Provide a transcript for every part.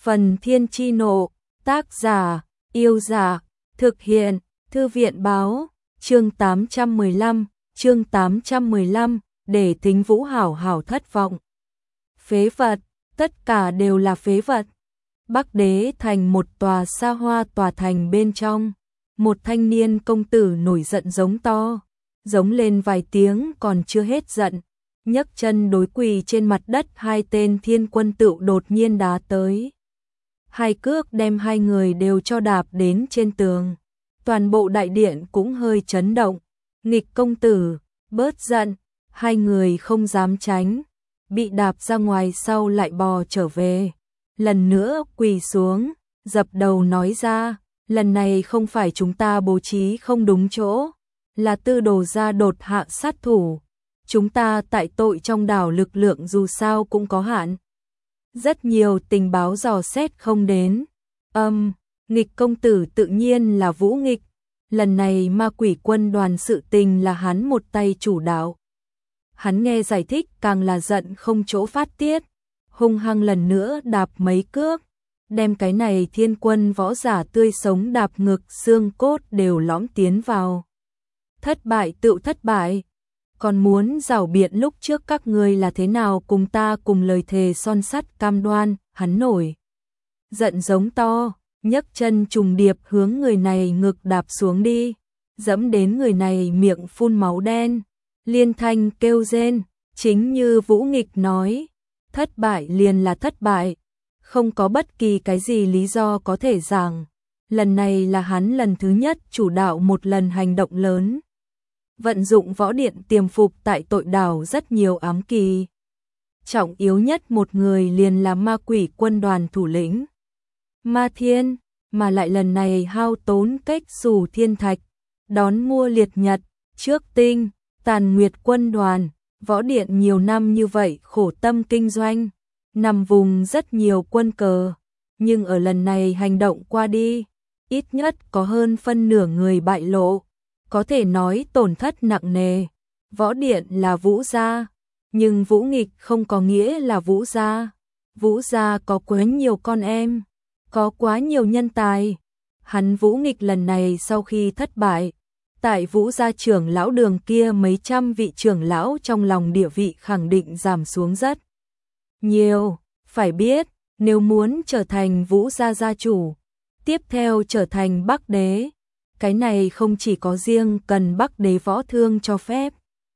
Phần Thiên Chi Nộ, tác giả, Yêu Giả, thực hiện, Thư viện Báo, chương 815, để Thính Vũ hảo hảo thất vọng. Phế vật, tất cả đều là phế vật. Bắc Đế thành một tòa xa hoa tòa thành bên trong, một thanh niên công tử nổi giận giống to, giống lên vài tiếng còn chưa hết giận, nhấc chân đối quỳ trên mặt đất. Hai tên thiên quân tựu đột nhiên đá tới. Hai cước đem hai người đều cho đạp đến trên tường. Toàn bộ đại điện cũng hơi chấn động. Nghịch công tử, bớt giận. Hai người không dám tránh, bị đạp ra ngoài sau lại bò trở về. Lần nữa quỳ xuống, dập đầu nói ra, lần này không phải chúng ta bố trí không đúng chỗ, là Tư Đồ gia đột hạ sát thủ. Chúng ta tại tội trong đảo lực lượng dù sao cũng có hạn. Rất nhiều tình báo dò xét không đến. Nghịch công tử tự nhiên là Vũ Nghịch. Lần này ma quỷ quân đoàn sự tình là hắn một tay chủ đạo. Hắn nghe giải thích càng là giận không chỗ phát tiết. Hung hăng lần nữa đạp mấy cước. Đem cái này thiên quân võ giả tươi sống đạp ngực, xương cốt đều lõm tiến vào. Thất bại tựu thất bại. Còn muốn rảo biện lúc trước các ngươi là thế nào cùng ta cùng lời thề son sắt cam đoan. Hắn nổi giận giống to, nhấc chân trùng điệp hướng người này ngực đạp xuống đi, dẫm đến người này miệng phun máu đen, liên thanh kêu rên. Chính như Vũ Nghịch nói, thất bại liền là thất bại, không có bất kỳ cái gì lý do có thể giảng. Lần này là hắn lần thứ nhất chủ đạo một lần hành động lớn, vận dụng võ điện tiềm phục tại tội đảo rất nhiều ám kỳ. Trọng yếu nhất một người liền là ma quỷ quân đoàn thủ lĩnh Ma Thiên, mà lại lần này hao tốn cách xù thiên thạch, đón mua liệt nhật, trước tinh, tàn nguyệt quân đoàn. Võ điện nhiều năm như vậy khổ tâm kinh doanh, nằm vùng rất nhiều quân cờ, nhưng ở lần này hành động qua đi, ít nhất có hơn phân nửa người bại lộ, có thể nói tổn thất nặng nề. Võ điện là Vũ gia, nhưng Vũ Nghịch không có nghĩa là Vũ gia. Vũ gia có quá nhiều con em, có quá nhiều nhân tài. Hắn Vũ Nghịch lần này sau khi thất bại, tại Vũ gia trưởng lão đường kia mấy trăm vị trưởng lão trong lòng địa vị khẳng định giảm xuống rất nhiều. Phải biết, nếu muốn trở thành Vũ gia gia chủ, tiếp theo trở thành Bắc Đế, cái này không chỉ có riêng cần Bắc Đế võ thương cho phép,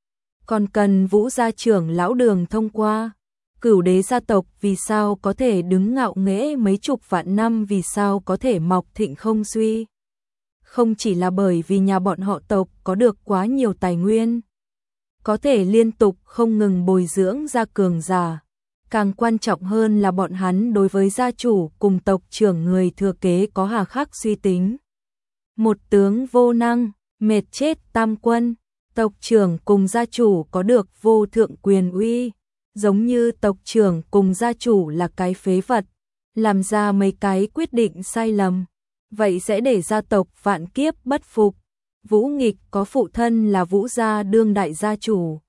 còn cần Vũ gia trưởng lão đường thông qua. Cửu đế gia tộc vì sao có thể đứng ngạo nghễ mấy chục vạn năm, vì sao có thể mọc thịnh không suy? Không chỉ là bởi vì nhà bọn họ tộc có được quá nhiều tài nguyên, có thể liên tục không ngừng bồi dưỡng ra cường giả. Càng quan trọng hơn là bọn hắn đối với gia chủ cùng tộc trưởng người thừa kế có hà khắc suy tính. Một tướng vô năng, mệt chết tam quân, tộc trưởng cùng gia chủ có được vô thượng quyền uy, giống như tộc trưởng cùng gia chủ là cái phế vật, làm ra mấy cái quyết định sai lầm, vậy sẽ để gia tộc vạn kiếp bất phục. Vũ Nghịch có phụ thân là Vũ gia đương đại gia chủ,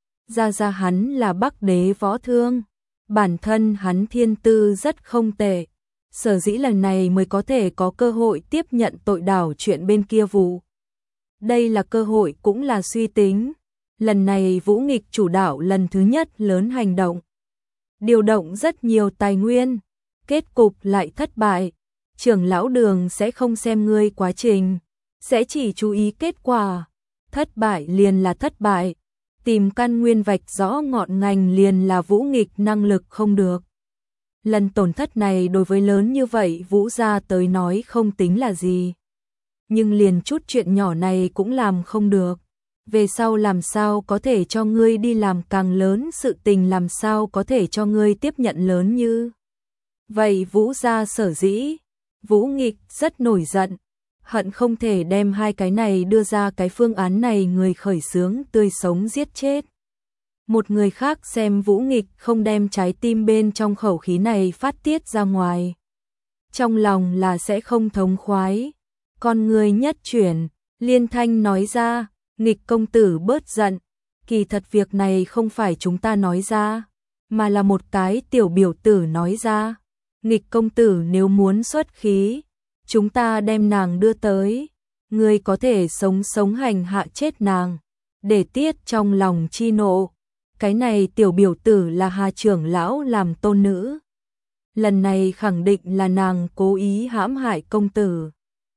gia hắn là Bắc Đế võ thương, bản thân hắn thiên tư rất không tệ, sở dĩ lần này mới có thể có cơ hội tiếp nhận tội đảo chuyện bên kia vụ. Đây là cơ hội cũng là suy tính. Lần này Vũ Nghịch chủ đạo lần thứ nhất lớn hành động, điều động rất nhiều tài nguyên, kết cục lại thất bại. Trưởng lão đường sẽ không xem ngươi quá trình, sẽ chỉ chú ý kết quả. Thất bại liền là thất bại, tìm căn nguyên vạch rõ ngọn ngành liền là Vũ Nghịch năng lực không được. Lần tổn thất này đối với lớn như vậy Vũ gia tới nói không tính là gì, nhưng liền chút chuyện nhỏ này cũng làm không được. Về sau làm sao có thể cho ngươi đi làm càng lớn sự tình, làm sao có thể cho ngươi tiếp nhận lớn như vậy. Vũ gia sở dĩ Vũ Nghịch rất nổi giận, hận không thể đem hai cái này đưa ra cái phương án này người khởi xướng tươi sống giết chết. Một người khác xem Vũ Nghịch không đem trái tim bên trong khẩu khí này phát tiết ra ngoài, trong lòng là sẽ không thống khoái. Con người nhất chuyển, liên thanh nói ra, Nghịch công tử bớt giận, kỳ thật việc này không phải chúng ta nói ra, mà là một cái tiểu biểu tử nói ra. Nghịch công tử nếu muốn xuất khí, chúng ta đem nàng đưa tới, ngươi có thể sống sống hành hạ chết nàng, để tiết trong lòng chi nộ. Cái này tiểu biểu tử là Hà trưởng lão làm tôn nữ. Lần này khẳng định là nàng cố ý hãm hại công tử.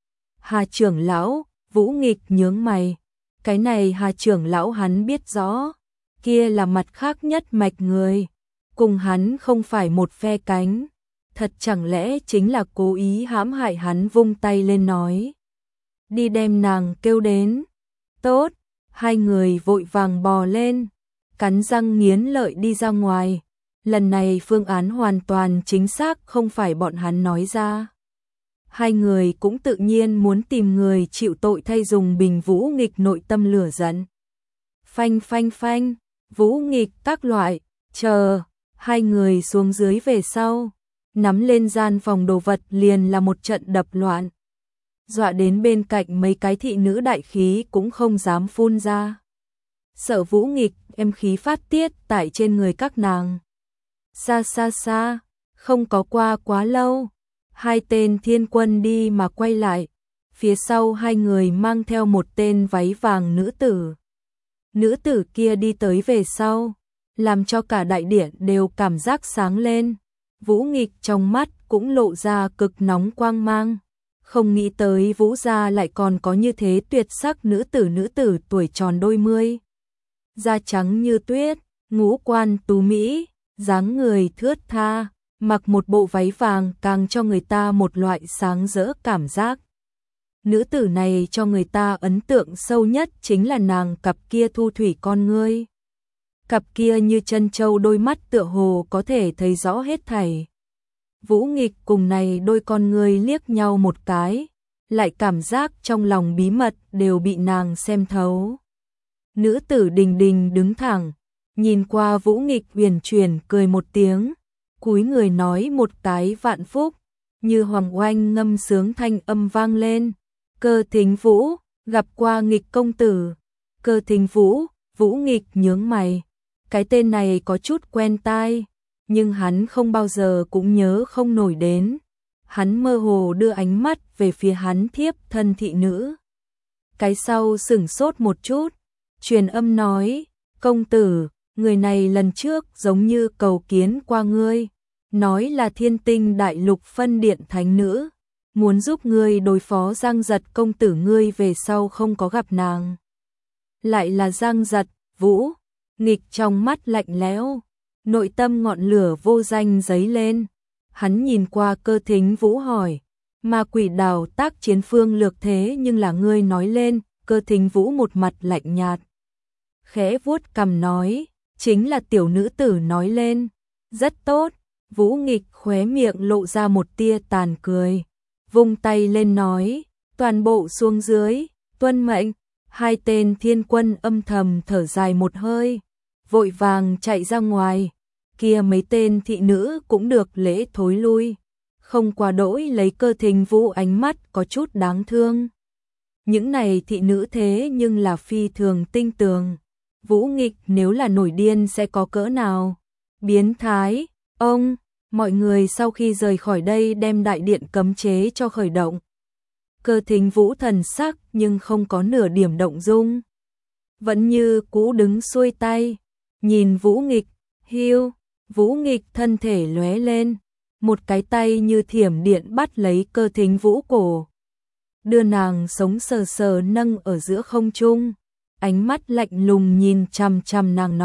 Hà trưởng lão, Vũ Nghịch nhướng mày. Cái này Hà trưởng lão hắn biết rõ, kia là mặt khác nhất mạch người, cùng hắn không phải một phe cánh. Thật chẳng lẽ chính là cố ý hãm hại hắn, vung tay lên nói. Đi đem nàng kêu đến. Tốt, hai người vội vàng bò lên, cắn răng nghiến lợi đi ra ngoài. Lần này phương án hoàn toàn chính xác không phải bọn hắn nói ra. Hai người cũng tự nhiên muốn tìm người chịu tội thay dùng bình Vũ Nghịch nội tâm lửa giận. Phanh phanh phanh, Vũ Nghịch các loại, chờ, hai người xuống dưới về sau, nắm lên gian phòng đồ vật liền là một trận đập loạn. Dọa đến bên cạnh mấy cái thị nữ đại khí cũng không dám phun ra. Sợ Vũ Nghịch em khí phát tiết tại trên người các nàng. Xa xa xa, không có qua quá lâu, hai tên thiên quân đi mà quay lại, phía sau hai người mang theo một tên váy vàng nữ tử. Nữ tử kia đi tới về sau, làm cho cả đại điện đều cảm giác sáng lên. Vũ Nghịch trong mắt cũng lộ ra cực nóng quang mang. Không nghĩ tới Vũ gia lại còn có như thế tuyệt sắc nữ tử tuổi tròn đôi mươi. Da trắng như tuyết, ngũ quan tú mỹ, dáng người thướt tha, mặc một bộ váy vàng càng cho người ta một loại sáng rỡ cảm giác. Nữ tử này cho người ta ấn tượng sâu nhất chính là nàng cặp kia thu thủy con ngươi. Cặp kia như chân châu đôi mắt tựa hồ có thể thấy rõ hết thảy. Vũ Nghịch cùng này đôi con ngươi liếc nhau một cái, lại cảm giác trong lòng bí mật đều bị nàng xem thấu. Nữ tử Đình Đình đứng thẳng, nhìn qua Vũ Nghịch huyền chuyển cười một tiếng, cúi người nói một cái vạn phúc, như hoàng oanh ngâm sướng thanh âm vang lên. Cơ Thính Vũ, gặp qua Nghịch công tử. Cơ Thính Vũ, Vũ Nghịch nhướng mày. Cái tên này có chút quen tai, nhưng hắn không bao giờ cũng nhớ không nổi đến. Hắn mơ hồ đưa ánh mắt về phía hắn thiếp thân thị nữ. Cái sau sửng sốt một chút, truyền âm nói, công tử, người này lần trước giống như cầu kiến qua ngươi, nói là Thiên Tinh Đại Lục phân điện thánh nữ, muốn giúp ngươi đối phó Giang Giật công tử, ngươi về sau không có gặp nàng. Lại là Giang Giật. Vũ Nghịch trong mắt lạnh lẽo, nội tâm ngọn lửa vô danh dấy lên. Hắn nhìn qua Cơ Thính Vũ hỏi, Ma Quỷ Đào tác chiến phương lược thế nhưng là ngươi nói lên. Cơ Thính Vũ một mặt lạnh nhạt, khẽ vuốt cằm nói, chính là tiểu nữ tử nói lên. Rất tốt. Vũ Nghịch khóe miệng lộ ra một tia tàn cười, vung tay lên nói, toàn bộ xuống dưới, tuân mệnh. Hai tên thiên quân âm thầm thở dài một hơi, vội vàng chạy ra ngoài. Kia mấy tên thị nữ cũng được lễ thối lui, không qua đỗi lấy Cơ Thính Vũ ánh mắt có chút đáng thương. Những này thị nữ thế nhưng là phi thường tinh tường. Vũ Nghịch nếu là nổi điên sẽ có cỡ nào biến thái. Ông, mọi người sau khi rời khỏi đây đem đại điện cấm chế cho khởi động. Cơ Thính Vũ thần sắc nhưng không có nửa điểm động dung, vẫn như cũ đứng xuôi tay, nhìn Vũ Nghịch. Hiu, Vũ Nghịch thân thể lóe lên, một cái tay như thiểm điện bắt lấy Cơ Thính Vũ cổ, đưa nàng sống sờ sờ nâng ở giữa không trung, ánh mắt lạnh lùng nhìn chằm chằm nàng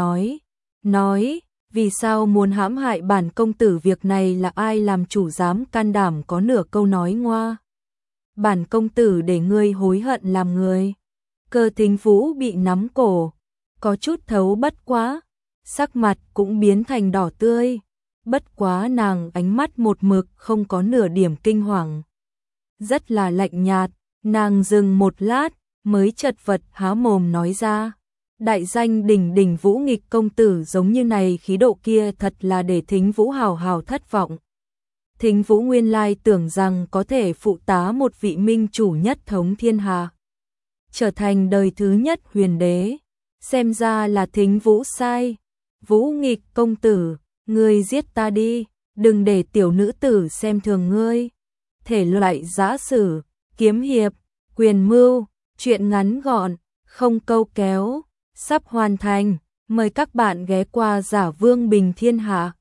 nói, vì sao muốn hãm hại bản công tử, việc này là ai làm chủ dám can đảm có nửa câu nói ngoa. Bản công tử để ngươi hối hận làm người. Cơ Thính Vũ bị nắm cổ, có chút thấu bất quá, sắc mặt cũng biến thành đỏ tươi, bất quá nàng ánh mắt một mực không có nửa điểm kinh hoàng, rất là lạnh nhạt. Nàng dừng một lát mới chật vật há mồm nói ra, đại danh đỉnh đỉnh Vũ Nghịch công tử giống như này khí độ kia thật là để Thính Vũ hào hào thất vọng. Thính Vũ nguyên lai tưởng rằng có thể phụ tá một vị minh chủ nhất thống thiên hạ, trở thành đời thứ nhất huyền đế, xem ra là Thính Vũ sai. Vũ Nghịch công tử, ngươi giết ta đi, đừng để tiểu nữ tử xem thường ngươi. Thể loại giã sử, kiếm hiệp, quyền mưu, truyện ngắn gọn, không câu kéo, sắp hoàn thành. Mời các bạn ghé qua Giả Vương Bình Thiên Hạ.